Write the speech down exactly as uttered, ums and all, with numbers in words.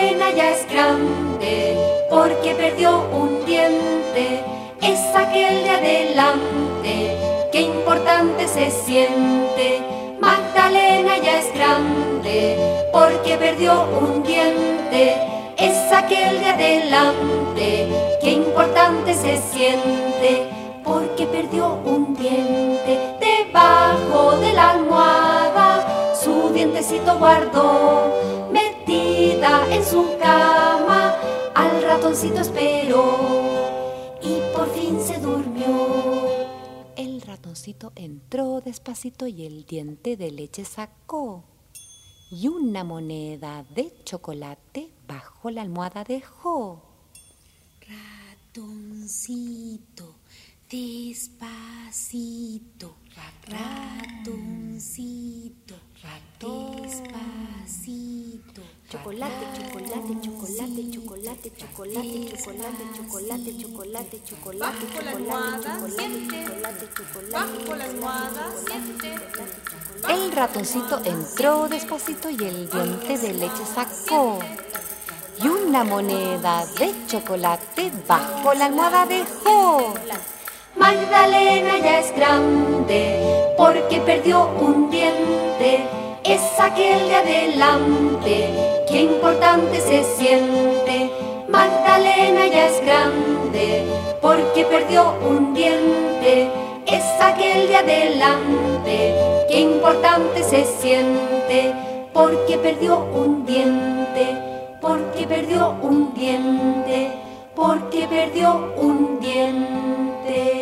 Magdalena ya es grande porque perdió un diente. Es aquel de adelante, qué importante se siente. Magdalena ya es grande porque perdió un diente. Es aquel de adelante, qué importante se siente. Porque perdió un diente. Debajo de la almohada su dientecito guardó. Metida en su cama al ratoncito esperó y por fin se durmió. El ratoncito entró despacito y el diente de leche sacó. Y una moneda de chocolate bajo la almohada dejó. Ratoncito, despacito, ratoncito, despacito. Chocolate, chocolate, chocolate, chocolate, chocolate, chocolate, chocolate, chocolate, chocolate, bajo la almohada, siente, bajo la almohada, siente. El ratoncito entró despacito y el diente de leche sacó. Y una moneda de chocolate bajo la almohada dejó. Magdalena ya es grande porque perdió un diente. Es aquel de adelante, qué importante se siente. Magdalena ya es grande porque perdió un diente. Es aquel de adelante, qué importante se siente. Porque perdió un diente, porque perdió un diente, porque perdió un diente.